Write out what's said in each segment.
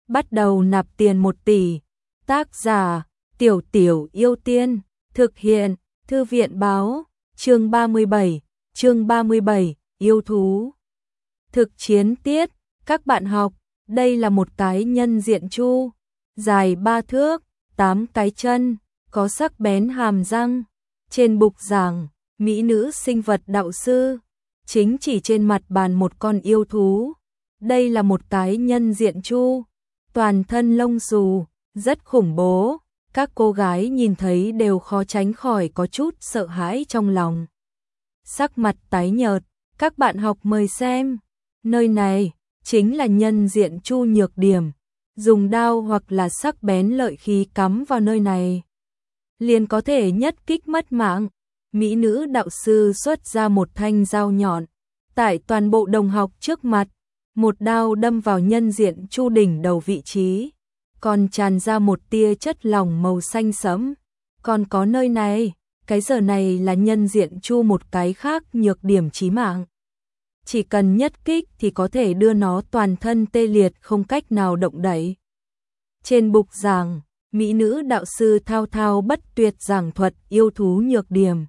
bắt đầu nạp tiền 1 tỷ. Tác giả: Tiểu Tiểu Yêu Tiên. Thực hiện: Thư viện báo. Chương 37, yêu thú. Thực chiến tiết. Các bạn học, đây là một cái nhân diện chu, dài 3 thước, 8 cái chân, có sắc bén hàm răng. Trên bục giảng, mỹ nữ sinh vật đạo sư chính chỉ trên mặt bàn một con yêu thú. Đây là một cái nhân diện chu, toàn thân lông xù, rất khủng bố. Các cô gái nhìn thấy đều khó tránh khỏi có chút sợ hãi trong lòng. Sắc mặt tái nhợt, các bạn học mời xem. Nơi này chính là nhân diện chu nhược điểm. Dùng đao hoặc là sắc bén lợi khí cắm vào nơi này, liền có thể nhất kích mất mạng. Mỹ nữ đạo sư xuất ra một thanh dao nhọn, tại toàn bộ đồng học trước mặt, một đao đâm vào nhân diện chu đỉnh đầu vị trí, còn tràn ra một tia chất lỏng màu xanh sẫm. Còn có nơi này, cái giờ này là nhân diện chu một cái khác nhược điểm chí mạng. Chỉ cần nhất kích thì có thể đưa nó toàn thân tê liệt không cách nào động đậy. Trên bục giảng, mỹ nữ đạo sư thao thao bất tuyệt giảng thuật yêu thú nhược điểm.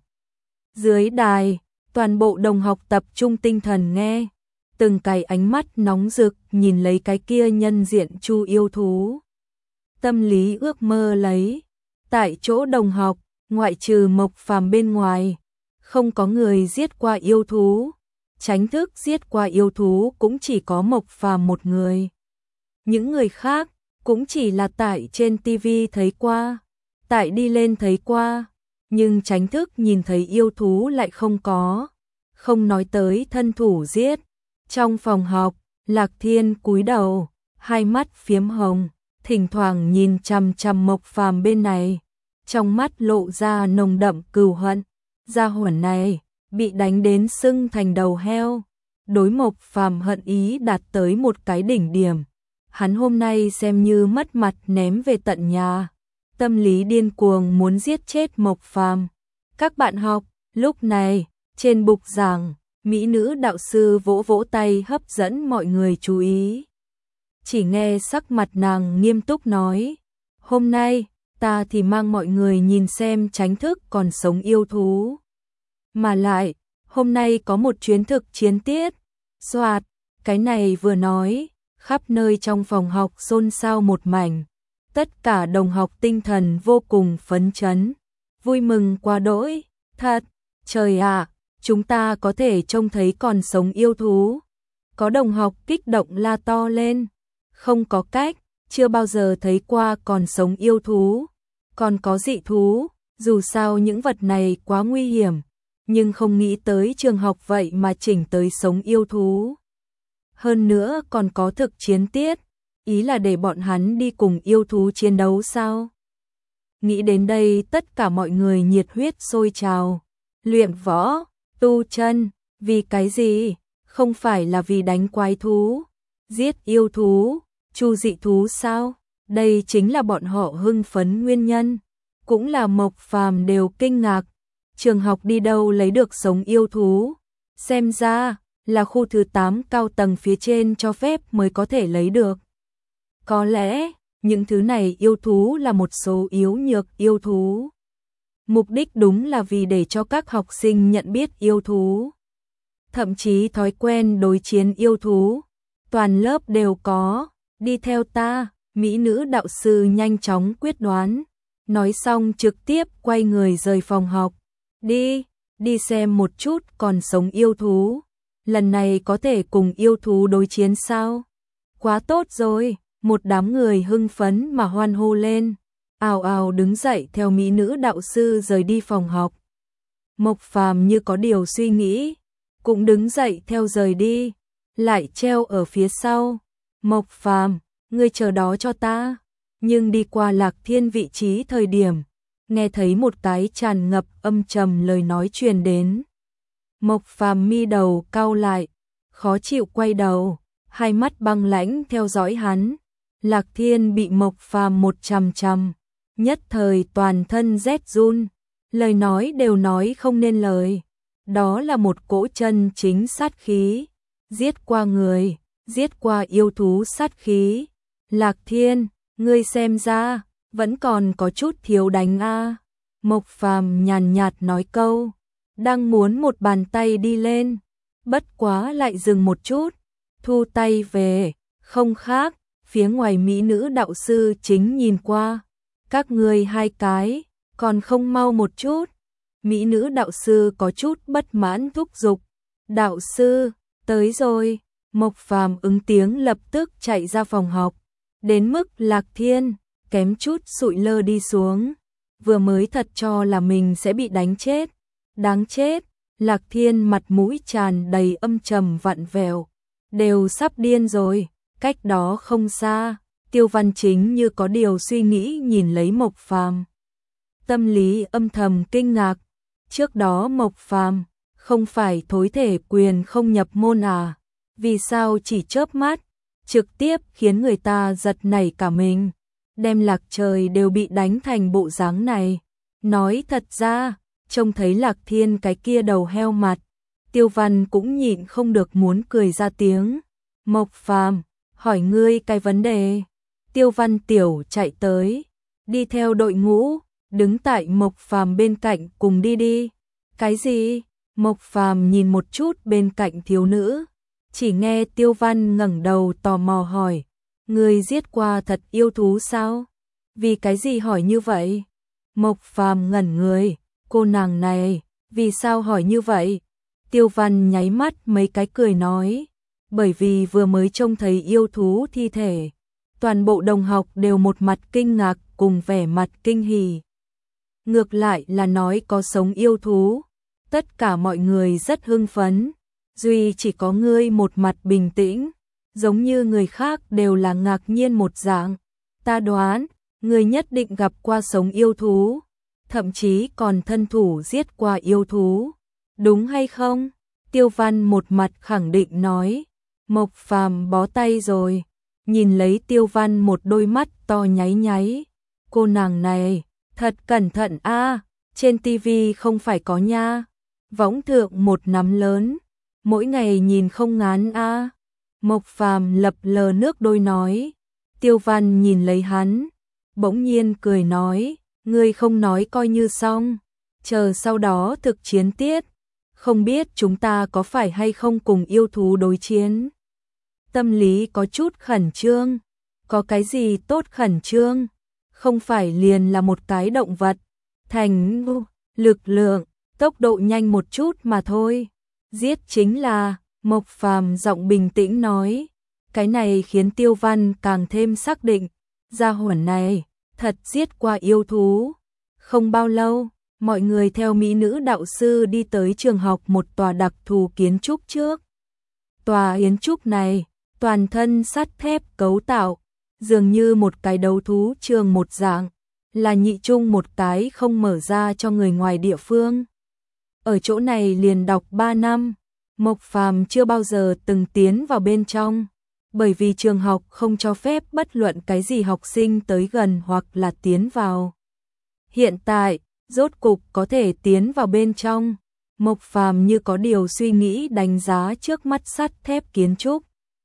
Dưới đài, toàn bộ đồng học tập trung tinh thần nghe, từng cái ánh mắt nóng rực nhìn lấy cái kia nhân diện chu yêu thú. Tâm lý ước mơ lấy, tại chỗ đồng học, ngoại trừ Mộc Phàm bên ngoài, không có người giết qua yêu thú. Tránh thức giết qua yêu thú cũng chỉ có Mộc Phàm một người. Những người khác cũng chỉ là tại trên TV thấy qua, tại đi lên thấy qua, nhưng tránh thức nhìn thấy yêu thú lại không có. Không nói tới thân thủ giết. Trong phòng học, Lạc Thiên cúi đầu, hai mắt phiếm hồng, thỉnh thoảng nhìn chằm chằm Mộc Phàm bên này, trong mắt lộ ra nồng đậm cừu hận. Gia hỏa này bị đánh đến sưng thành đầu heo. Đối Mộc Phàm hận ý đạt tới một cái đỉnh điểm. Hắn hôm nay xem như mất mặt ném về tận nhà. Tâm lý điên cuồng muốn giết chết Mộc Phàm. Các bạn học, lúc này, trên bục giảng, mỹ nữ đạo sư vỗ vỗ tay hấp dẫn mọi người chú ý. Chỉ nghe sắc mặt nàng nghiêm túc nói, hôm nay, ta thì mang mọi người nhìn xem tránh thức còn sống yêu thú. Mà lại, hôm nay có một chuyến thực chiến tiết. Soạt, cái này vừa nói, khắp nơi trong phòng học xôn xao một mảnh. Tất cả đồng học tinh thần vô cùng phấn chấn, vui mừng quá đỗi. Thật, trời ạ, chúng ta có thể trông thấy còn sống yêu thú. Có đồng học kích động la to lên. Không có cách, chưa bao giờ thấy qua còn sống yêu thú. Còn có dị thú, dù sao những vật này quá nguy hiểm. Nhưng không nghĩ tới trường học vậy mà chỉnh tới sống yêu thú. Hơn nữa còn có thực chiến tiết, ý là để bọn hắn đi cùng yêu thú chiến đấu sao? Nghĩ đến đây tất cả mọi người nhiệt huyết sôi trào. Luyện võ, tu chân, vì cái gì? Không phải là vì đánh quái thú, giết yêu thú, chu dị thú sao? Đây chính là bọn họ hưng phấn nguyên nhân. Cũng là Mộc Phàm đều kinh ngạc. Trường học đi đâu lấy được sống yêu thú? Xem ra là khu thứ 8 cao tầng phía trên cho phép mới có thể lấy được. Có lẽ những thứ này yêu thú là một số yếu nhược yêu thú. Mục đích đúng là vì để cho các học sinh nhận biết yêu thú. Thậm chí thói quen đối chiến yêu thú. Toàn lớp đều có. Đi theo ta, mỹ nữ đạo sư nhanh chóng quyết đoán. Nói xong trực tiếp quay người rời phòng học. Đi xem một chút còn sống yêu thú. Lần này có thể cùng yêu thú đối chiến sao? Quá tốt rồi, một đám người hưng phấn mà hoan hô lên. Ào ào đứng dậy theo mỹ nữ đạo sư rời đi phòng học. Mộc Phàm như có điều suy nghĩ, cũng đứng dậy theo rời đi, lại treo ở phía sau. Mộc Phàm, ngươi chờ đó cho ta. Nhưng đi qua Lạc Thiên vị trí thời điểm, nghe thấy một cái tràn ngập âm trầm lời nói truyền đến. Mộc Phàm mi đầu cau lại, khó chịu quay đầu, hai mắt băng lãnh theo dõi hắn. Lạc Thiên bị Mộc Phàm một chằm chằm, nhất thời toàn thân rét run, lời nói đều nói không nên lời. Đó là một cỗ chân chính sát khí, giết qua người, giết qua yêu thú sát khí. Lạc Thiên, ngươi xem ra, vẫn còn có chút thiếu đánh a. Mộc Phàm nhàn nhạt nói câu, đang muốn một bàn tay đi lên, bất quá lại dừng một chút, thu tay về, không khác, phía ngoài mỹ nữ đạo sư chính nhìn qua, các ngươi hai cái, còn không mau một chút. Mỹ nữ đạo sư có chút bất mãn thúc giục, đạo sư, tới rồi. Mộc Phàm ứng tiếng lập tức chạy ra phòng học, đến mức Lạc Thiên kém chút sụi lơ đi xuống, vừa mới thật cho là mình sẽ bị đánh chết, đáng chết. Lạc Thiên mặt mũi tràn đầy âm trầm vặn vẹo, đều sắp điên rồi. Cách đó không xa, Tiêu Văn Chính như có điều suy nghĩ nhìn lấy Mộc Phàm, tâm lý âm thầm kinh ngạc, trước đó Mộc Phàm không phải thối thể quyền không nhập môn à? Vì sao chỉ chớp mắt, trực tiếp khiến người ta giật nảy cả mình, đem Lạc Trời đều bị đánh thành bộ dáng này. Nói thật ra, trông thấy Lạc Thiên cái kia đầu heo mặt, Tiêu Văn cũng nhịn không được muốn cười ra tiếng. Mộc Phàm, hỏi ngươi cái vấn đề. Tiêu Văn tiểu chạy tới, đi theo đội ngũ, đứng tại Mộc Phàm bên cạnh cùng đi đi. Cái gì? Mộc Phàm nhìn một chút bên cạnh thiếu nữ, chỉ nghe Tiêu Văn ngẩng đầu tò mò hỏi, ngươi giết qua thật yêu thú sao? Vì cái gì hỏi như vậy? Mộc Phàm ngẩn người, cô nàng này, vì sao hỏi như vậy? Tiêu Văn nháy mắt mấy cái cười nói, bởi vì vừa mới trông thấy yêu thú thi thể. Toàn bộ đồng học đều một mặt kinh ngạc cùng vẻ mặt kinh hỉ. Ngược lại là nói có sống yêu thú, tất cả mọi người rất hưng phấn, duy chỉ có ngươi một mặt bình tĩnh, giống như người khác đều là ngạc nhiên một dạng. Ta đoán, ngươi nhất định gặp qua sống yêu thú, thậm chí còn thân thủ giết qua yêu thú, đúng hay không? Tiêu Văn một mặt khẳng định nói. Mộc Phàm bó tay rồi, nhìn lấy Tiêu Văn một đôi mắt to nháy nháy. Cô nàng này, thật cẩn thận a, trên tivi không phải có nha. Võng thượng một nắm lớn, mỗi ngày nhìn không ngán a. Mộc Phàm lập lờ nước đôi nói. Tiêu Văn nhìn lấy hắn, bỗng nhiên cười nói, ngươi không nói coi như xong, chờ sau đó thực chiến tiết, không biết chúng ta có phải hay không cùng yêu thú đối chiến. Tâm lý có chút khẩn trương, có cái gì tốt khẩn trương, không phải liền là một cái động vật, thành lực lượng, tốc độ nhanh một chút mà thôi. Giết chính là, Mộc Phàm giọng bình tĩnh nói, cái này khiến Tiêu Văn càng thêm xác định, gia hỏa này, thật giết qua yêu thú. Không bao lâu, mọi người theo mỹ nữ đạo sư đi tới trường học một tòa đặc thù kiến trúc trước. Tòa kiến trúc này, toàn thân sắt thép cấu tạo, dường như một cái đấu thú trường một dạng, là nhị trung một cái không mở ra cho người ngoài địa phương. Ở chỗ này liền đọc 3 năm, Mộc Phàm chưa bao giờ từng tiến vào bên trong, bởi vì trường học không cho phép bất luận cái gì học sinh tới gần hoặc là tiến vào. Hiện tại, rốt cục có thể tiến vào bên trong, Mộc Phàm như có điều suy nghĩ đánh giá trước mắt sắt thép kiến trúc.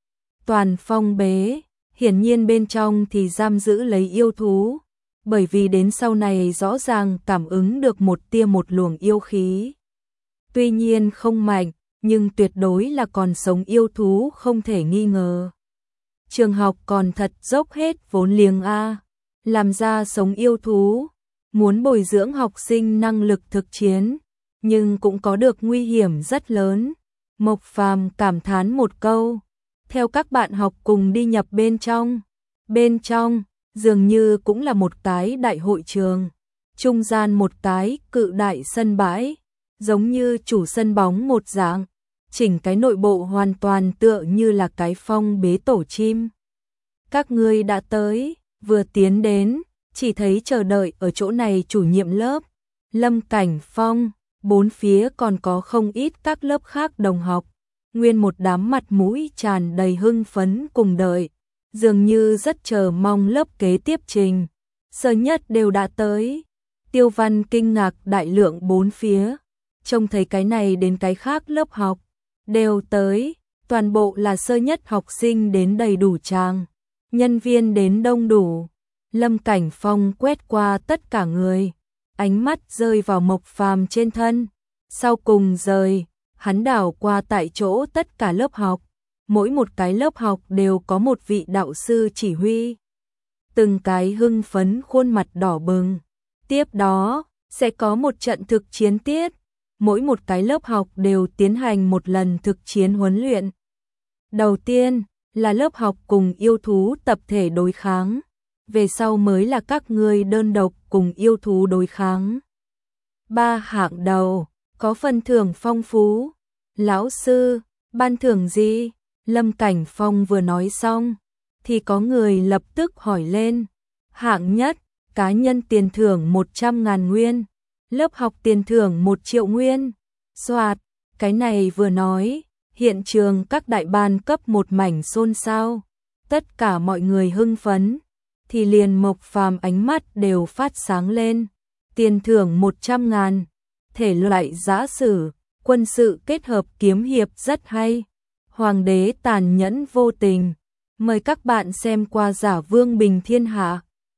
Toàn phong bế, hiển nhiên bên trong thì giam giữ lấy yêu thú, bởi vì đến sau này rõ ràng cảm ứng được một tia một luồng yêu khí. Tuy nhiên không mạnh, nhưng tuyệt đối là còn sống yêu thú không thể nghi ngờ. Trường học còn thật dốc hết vốn liếng a, làm ra sống yêu thú, muốn bồi dưỡng học sinh năng lực thực chiến, nhưng cũng có được nguy hiểm rất lớn. Mộc Phàm cảm thán một câu, theo các bạn học cùng đi nhập bên trong. Bên trong, dường như cũng là một cái đại hội trường, trung gian một cái cự đại sân bãi, giống như chủ sân bóng một dạng, chỉnh cái nội bộ hoàn toàn tựa như là cái phong bế tổ chim. Các ngươi đã tới, vừa tiến đến, chỉ thấy chờ đợi ở chỗ này chủ nhiệm lớp, Lâm Cảnh Phong, bốn phía còn có không ít các lớp khác đồng học, nguyên một đám mặt mũi tràn đầy hưng phấn cùng đợi, dường như rất chờ mong lớp kế tiếp trình. Sơ nhất đều đã tới. Tiêu Văn kinh ngạc đại lượng bốn phía, trông thấy cái này đến cái khác lớp học đều tới, toàn bộ là sơ nhất học sinh đến đầy đủ tràng. nhân viên đến đông đủ. Lâm Cảnh Phong quét qua tất cả người, ánh mắt rơi vào Mộc Phàm trên thân. Sau cùng rời, hắn đảo qua tại chỗ tất cả lớp học. Mỗi một cái lớp học đều có một vị đạo sư chỉ huy. Từng cái hưng phấn khuôn mặt đỏ bừng. Tiếp đó, sẽ có một trận thực chiến tiết. Mỗi một cái lớp học đều tiến hành một lần thực chiến huấn luyện. Đầu tiên là lớp học cùng yêu thú tập thể đối kháng. Về sau mới là các ngươi đơn độc cùng yêu thú đối kháng. 3 hạng đầu, có phần thưởng phong phú. Lão sư, ban thưởng gì? Lâm Cảnh Phong vừa nói xong, thì có người lập tức hỏi lên. Hạng nhất, cá nhân tiền thưởng 100.000 nguyên, lớp học tiền thưởng 1 triệu nguyên. Soạt, cái này vừa nói, hiện trường các đại ban cấp một mảnh xôn xao. Tất cả mọi người hưng phấn, thì liền Mộc Phàm ánh mắt đều phát sáng lên. Tiền thưởng 100.000, thể loại giã sử, quân sự kết hợp kiếm hiệp rất hay. Hoàng đế tàn nhẫn vô tình. Mời các bạn xem qua Giả Vương Bình Thiên Hạ.